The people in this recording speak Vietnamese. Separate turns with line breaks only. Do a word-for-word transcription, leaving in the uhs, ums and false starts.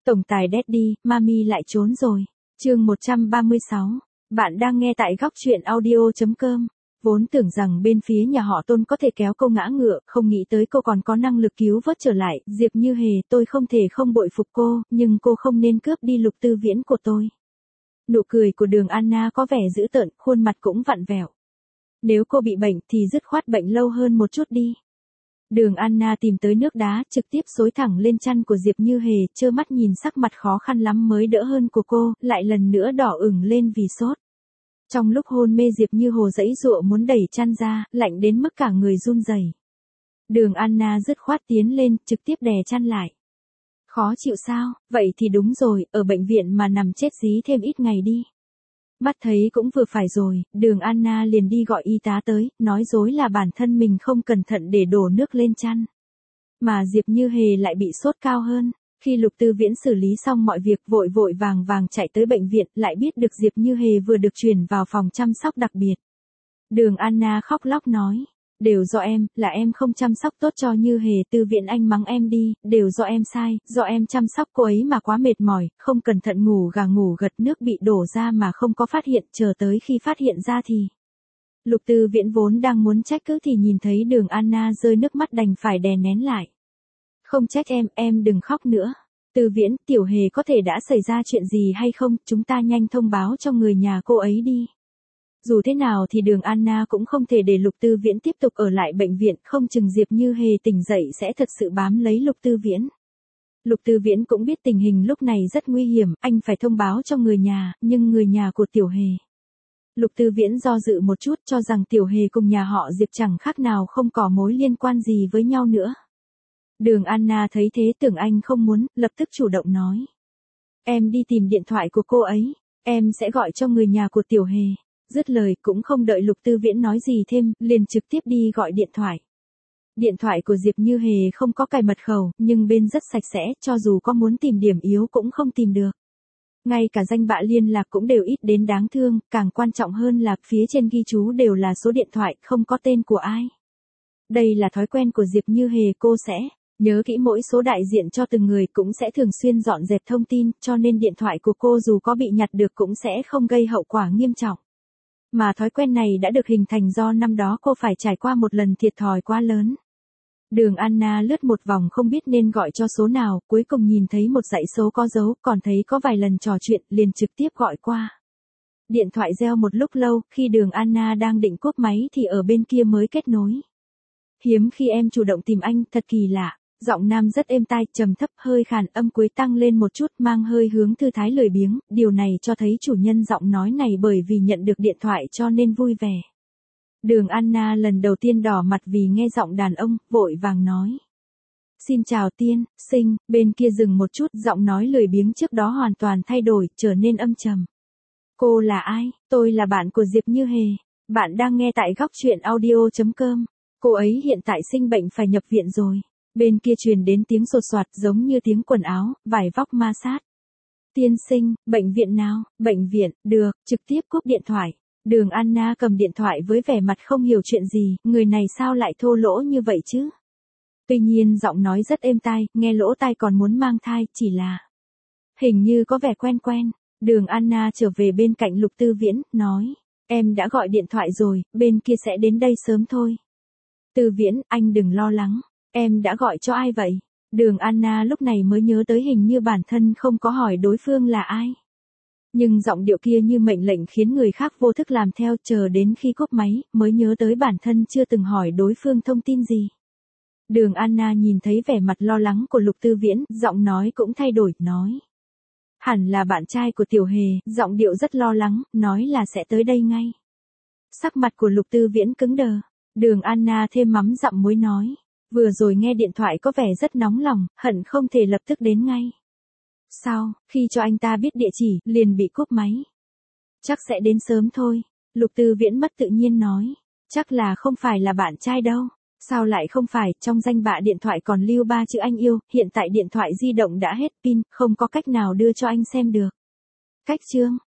Tổng tài Daddy, Mami lại trốn rồi. Chương một trăm ba mươi sáu. Bạn đang nghe tại góc truyện audio chấm com. Vốn tưởng rằng bên phía nhà họ Tôn có thể kéo cô ngã ngựa, không nghĩ tới cô còn có năng lực cứu vớt trở lại. Diệp Như Hề, tôi không thể không bội phục cô, nhưng cô không nên cướp đi Lục Tư Viễn của tôi. Nụ cười của Đường Anna có vẻ dữ tợn, khuôn mặt cũng vặn vẹo. Nếu cô bị bệnh thì dứt khoát bệnh lâu hơn một chút đi. Đường Anna tìm tới nước đá, trực tiếp xối thẳng lên chăn của Diệp Như Hề, trơ mắt nhìn sắc mặt khó khăn lắm mới đỡ hơn của cô, lại lần nữa đỏ ửng lên vì sốt. Trong lúc hôn mê Diệp Như Hồ giãy giụa muốn đẩy chăn ra, lạnh đến mức cả người run rẩy. Đường Anna dứt khoát tiến lên, trực tiếp đè chăn lại. Khó chịu sao? Vậy thì đúng rồi, ở bệnh viện mà nằm chết dí thêm ít ngày đi. Mắt thấy cũng vừa phải rồi, Đường Anna liền đi gọi y tá tới, nói dối là bản thân mình không cẩn thận để đổ nước lên chăn. Mà Diệp Như Hề lại bị sốt cao hơn. Khi Lục Tư Viễn xử lý xong mọi việc vội vội vàng vàng chạy tới bệnh viện, lại biết được Diệp Như Hề vừa được chuyển vào phòng chăm sóc đặc biệt. Đường Anna khóc lóc nói, đều do em, là em không chăm sóc tốt cho Như Hề, Tư Viễn anh mắng em đi, đều do em sai, do em chăm sóc cô ấy mà quá mệt mỏi, không cẩn thận ngủ gà ngủ gật, nước bị đổ ra mà không có phát hiện, chờ tới khi phát hiện ra thì... Lục Tư Viễn vốn đang muốn trách cứ thì nhìn thấy Đường Anna rơi nước mắt đành phải đè nén lại. Không trách em, em đừng khóc nữa. Tư Viễn, Tiểu Hề có thể đã xảy ra chuyện gì hay không, chúng ta nhanh thông báo cho người nhà cô ấy đi. Dù thế nào thì Đường Anna cũng không thể để Lục Tư Viễn tiếp tục ở lại bệnh viện, không chừng Diệp Như Hề tỉnh dậy sẽ thật sự bám lấy Lục Tư Viễn. Lục Tư Viễn cũng biết tình hình lúc này rất nguy hiểm, anh phải thông báo cho người nhà, nhưng người nhà của Tiểu Hề. Lục Tư Viễn do dự một chút cho rằng Tiểu Hề cùng nhà họ Diệp chẳng khác nào không có mối liên quan gì với nhau nữa. Đường Anna thấy thế tưởng anh không muốn, lập tức chủ động nói. Em đi tìm điện thoại của cô ấy, em sẽ gọi cho người nhà của Tiểu Hề. Dứt lời cũng không đợi Lục Tư Viễn nói gì thêm, liền trực tiếp đi gọi điện thoại. Điện thoại của Diệp Như Hề không có cài mật khẩu, nhưng bên rất sạch sẽ, cho dù có muốn tìm điểm yếu cũng không tìm được. Ngay cả danh bạ liên lạc cũng đều ít đến đáng thương, càng quan trọng hơn là phía trên ghi chú đều là số điện thoại, không có tên của ai. Đây là thói quen của Diệp Như Hề, cô sẽ nhớ kỹ mỗi số đại diện cho từng người, cũng sẽ thường xuyên dọn dẹp thông tin, cho nên điện thoại của cô dù có bị nhặt được cũng sẽ không gây hậu quả nghiêm trọng. Mà thói quen này đã được hình thành do năm đó cô phải trải qua một lần thiệt thòi quá lớn. Đường Anna lướt một vòng không biết nên gọi cho số nào, cuối cùng nhìn thấy một dãy số có dấu, còn thấy có vài lần trò chuyện, liền trực tiếp gọi qua. Điện thoại reo một lúc lâu, khi Đường Anna đang định cúp máy thì ở bên kia mới kết nối. Hiếm khi em chủ động tìm anh, thật kỳ lạ. Giọng nam rất êm tai, trầm thấp, hơi khàn, âm cuối tăng lên một chút, mang hơi hướng thư thái lười biếng, điều này cho thấy chủ nhân giọng nói này bởi vì nhận được điện thoại cho nên vui vẻ. Đường Anna lần đầu tiên đỏ mặt vì nghe giọng đàn ông, vội vàng nói. Xin chào tiên, sinh, bên kia dừng một chút, giọng nói lười biếng trước đó hoàn toàn thay đổi, trở nên âm trầm. Cô là ai? Tôi là bạn của Diệp Như Hề. Bạn đang nghe tại góc truyện audio chấm com. Cô ấy hiện tại sinh bệnh phải nhập viện rồi. Bên kia truyền đến tiếng sột soạt giống như tiếng quần áo, vải vóc ma sát. Tiên sinh, bệnh viện nào? Bệnh viện, được, trực tiếp cúp điện thoại. Đường Anna cầm điện thoại với vẻ mặt không hiểu chuyện gì, người này sao lại thô lỗ như vậy chứ? Tuy nhiên giọng nói rất êm tai, nghe lỗ tai còn muốn mang thai, chỉ là... Hình như có vẻ quen quen. Đường Anna trở về bên cạnh Lục Tư Viễn, nói. Em đã gọi điện thoại rồi, bên kia sẽ đến đây sớm thôi. Tư Viễn, anh đừng lo lắng. Em đã gọi cho ai vậy? Đường Anna lúc này mới nhớ tới hình như bản thân không có hỏi đối phương là ai. Nhưng giọng điệu kia như mệnh lệnh khiến người khác vô thức làm theo, chờ đến khi cúp máy, mới nhớ tới bản thân chưa từng hỏi đối phương thông tin gì. Đường Anna nhìn thấy vẻ mặt lo lắng của Lục Tư Viễn, giọng nói cũng thay đổi, nói. Hẳn là bạn trai của Tiểu Hề, giọng điệu rất lo lắng, nói là sẽ tới đây ngay. Sắc mặt của Lục Tư Viễn cứng đờ. Đường Anna thêm mắm dặm muối nói. Vừa rồi nghe điện thoại có vẻ rất nóng lòng, hận không thể lập tức đến ngay. Sao, khi cho anh ta biết địa chỉ, liền bị cúp máy. Chắc sẽ đến sớm thôi. Lục Tư Viễn mất tự nhiên nói. Chắc là không phải là bạn trai đâu. Sao lại không phải, trong danh bạ điện thoại còn lưu ba chữ anh yêu, hiện tại điện thoại di động đã hết pin, không có cách nào đưa cho anh xem được. Cách chương,